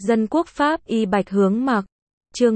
Dân quốc Pháp y Bạch Hướng Mặc. Chương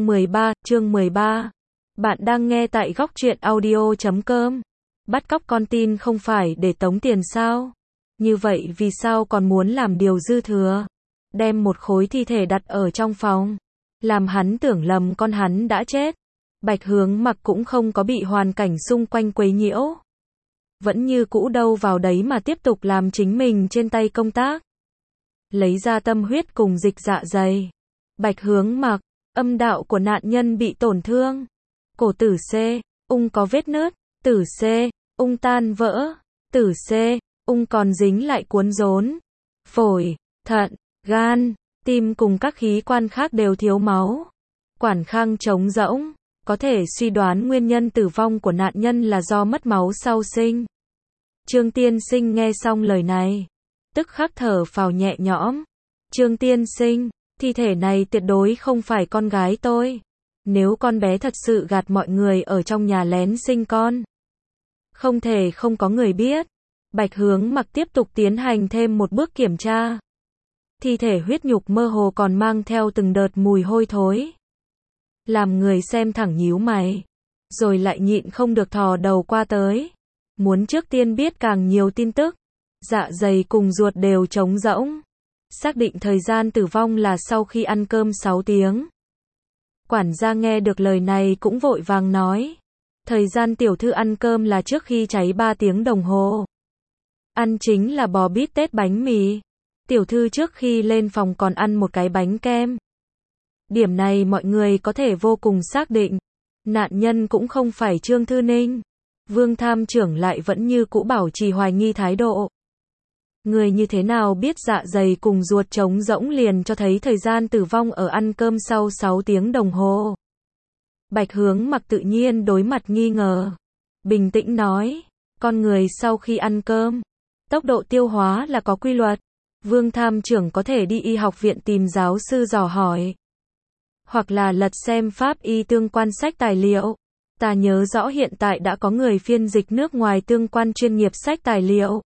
13. Bạn đang nghe tại góc truyện audio.com. Bắt cóc con tin không phải để tống tiền sao? Như vậy vì sao còn muốn làm điều dư thừa? Đem một khối thi thể đặt ở trong phòng, làm hắn tưởng lầm con hắn đã chết. Bạch Hướng Mặc cũng không có bị hoàn cảnh xung quanh quấy nhiễu. Vẫn như cũ đâu vào đấy mà tiếp tục làm chính mình trên tay công tác. Lấy ra tâm huyết cùng dịch dạ dày. Bạch Hướng Mặc, âm đạo của nạn nhân bị tổn thương. Cổ tử C, ung có vết nứt. Tử C, ung tan vỡ. Tử C, ung còn dính lại cuốn rốn. Phổi, thận, gan, tim cùng các khí quan khác đều thiếu máu. Quản khang trống rỗng. Có thể suy đoán nguyên nhân tử vong của nạn nhân là do mất máu sau sinh. Trương tiên sinh nghe xong lời này, tức khắc thở phào nhẹ nhõm. Trương tiên sinh, thi thể này tuyệt đối không phải con gái tôi. Nếu con bé thật sự gạt mọi người ở trong nhà lén sinh con, không thể không có người biết. Bạch Hướng Mặc tiếp tục tiến hành thêm một bước kiểm tra. Thi thể huyết nhục mơ hồ còn mang theo từng đợt mùi hôi thối, làm người xem thẳng nhíu mày, rồi lại nhịn không được thò đầu qua tới, muốn trước tiên biết càng nhiều tin tức. Dạ dày cùng ruột đều trống rỗng. Xác định thời gian tử vong là sau khi ăn cơm 6 tiếng. Quản gia nghe được lời này cũng vội vàng nói, thời gian tiểu thư ăn cơm là trước khi cháy 3 tiếng đồng hồ. Ăn chính là bò bít tết bánh mì. Tiểu thư trước khi lên phòng còn ăn một cái bánh kem. Điểm này mọi người có thể vô cùng xác định. Nạn nhân cũng không phải Trương Thư Ninh. Vương tham trưởng lại vẫn như cũ bảo trì hoài nghi thái độ. Người như thế nào biết dạ dày cùng ruột trống rỗng liền cho thấy thời gian tử vong ở ăn cơm sau 6 tiếng đồng hồ. Bạch Hướng Mặc tự nhiên đối mặt nghi ngờ. Bình tĩnh nói, con người sau khi ăn cơm, tốc độ tiêu hóa là có quy luật. Vương tham trưởng có thể đi y học viện tìm giáo sư dò hỏi, hoặc là lật xem pháp y tương quan sách tài liệu. Ta nhớ rõ hiện tại đã có người phiên dịch nước ngoài tương quan chuyên nghiệp sách tài liệu.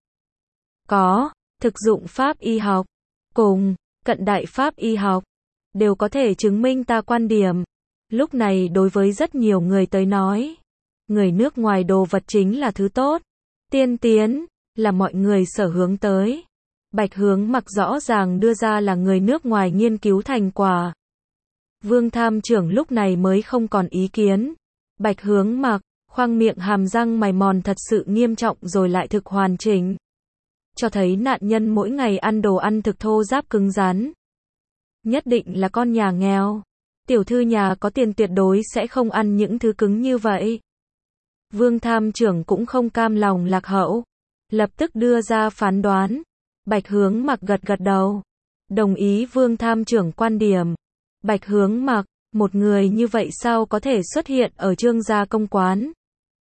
Có, thực dụng pháp y học, cùng cận đại pháp y học, đều có thể chứng minh ta quan điểm. Lúc này đối với rất nhiều người tới nói, người nước ngoài đồ vật chính là thứ tốt, tiên tiến, là mọi người sở hướng tới. Bạch Hướng Mặc rõ ràng đưa ra là người nước ngoài nghiên cứu thành quả. Vương tham trưởng lúc này mới không còn ý kiến. Bạch Hướng Mặc, khoang miệng hàm răng mài mòn thật sự nghiêm trọng rồi lại thực hoàn chỉnh, cho thấy nạn nhân mỗi ngày ăn đồ ăn thực thô ráp cứng rắn. Nhất định là con nhà nghèo. Tiểu thư nhà có tiền tuyệt đối sẽ không ăn những thứ cứng như vậy. Vương tham trưởng cũng không cam lòng lạc hậu, lập tức đưa ra phán đoán. Bạch Hướng Mặc gật gật đầu, đồng ý Vương tham trưởng quan điểm. Bạch Hướng Mặc, một người như vậy sao có thể xuất hiện ở Trương gia công quán?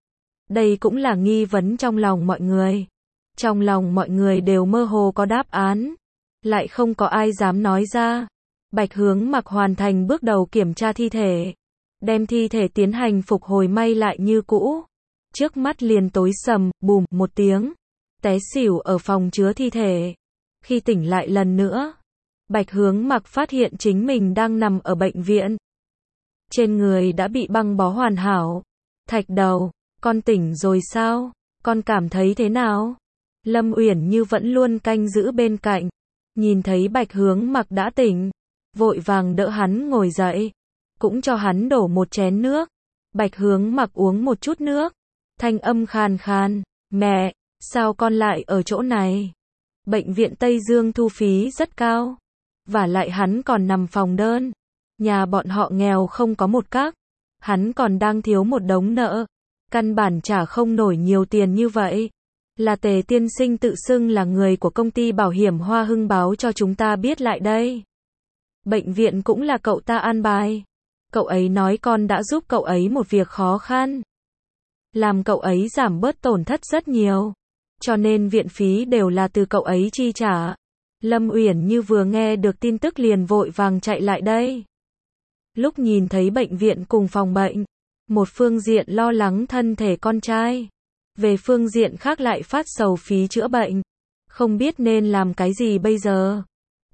Đây cũng là nghi vấn trong lòng mọi người. Trong lòng mọi người đều mơ hồ có đáp án, lại không có ai dám nói ra. Bạch Hướng Mặc hoàn thành bước đầu kiểm tra thi thể, đem thi thể tiến hành phục hồi may lại như cũ. Trước mắt liền tối sầm, bùm một tiếng, té xỉu ở phòng chứa thi thể. Khi tỉnh lại lần nữa, Bạch Hướng Mặc phát hiện chính mình đang nằm ở bệnh viện. Trên người đã bị băng bó hoàn hảo. Thạch Đầu, con tỉnh rồi sao? Con cảm thấy thế nào? Lâm Uyển Như vẫn luôn canh giữ bên cạnh, nhìn thấy Bạch Hướng Mặc đã tỉnh, vội vàng đỡ hắn ngồi dậy, cũng cho hắn đổ một chén nước. Bạch Hướng Mặc uống một chút nước, thanh âm khàn khàn, mẹ, sao con lại ở chỗ này? Bệnh viện Tây Dương thu phí rất cao, vả lại hắn còn nằm phòng đơn, nhà bọn họ nghèo không có một các, hắn còn đang thiếu một đống nợ, căn bản trả không nổi nhiều tiền như vậy. Là Tề tiên sinh tự xưng là người của công ty bảo hiểm Hoa Hưng báo cho chúng ta biết lại đây. Bệnh viện cũng là cậu ta an bài. Cậu ấy nói con đã giúp cậu ấy một việc khó khăn, làm cậu ấy giảm bớt tổn thất rất nhiều, cho nên viện phí đều là từ cậu ấy chi trả. Lâm Uyển Như vừa nghe được tin tức liền vội vàng chạy lại đây. Lúc nhìn thấy bệnh viện cùng phòng bệnh, một phương diện lo lắng thân thể con trai, về phương diện khác lại phát sầu phí chữa bệnh, không biết nên làm cái gì bây giờ.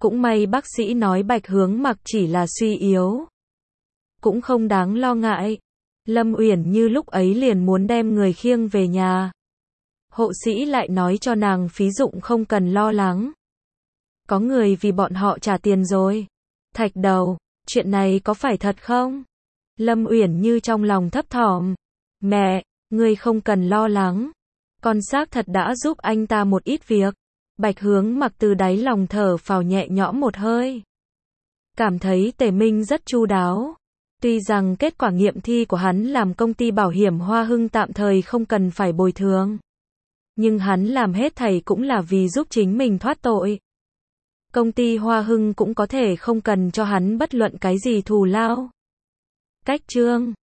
Cũng may bác sĩ nói Bạch Hướng Mặc chỉ là suy yếu. Cũng không đáng lo ngại. Lâm Uyển Như lúc ấy liền muốn đem người khiêng về nhà. Hộ sĩ lại nói cho nàng phí dụng không cần lo lắng. Có người vì bọn họ trả tiền rồi. Thạch Đầu, chuyện này có phải thật không? Lâm Uyển Như trong lòng thấp thỏm. Mẹ, ngươi không cần lo lắng. Con xác thật đã giúp anh ta một ít việc. Bạch Hướng Mặc từ đáy lòng thở phào nhẹ nhõm một hơi. Cảm thấy Tề Minh rất chu đáo. Tuy rằng kết quả nghiệm thi của hắn làm công ty bảo hiểm Hoa Hưng tạm thời không cần phải bồi thường. Nhưng hắn làm hết thảy cũng là vì giúp chính mình thoát tội. Công ty Hoa Hưng cũng có thể không cần cho hắn bất luận cái gì thù lao. Cách chương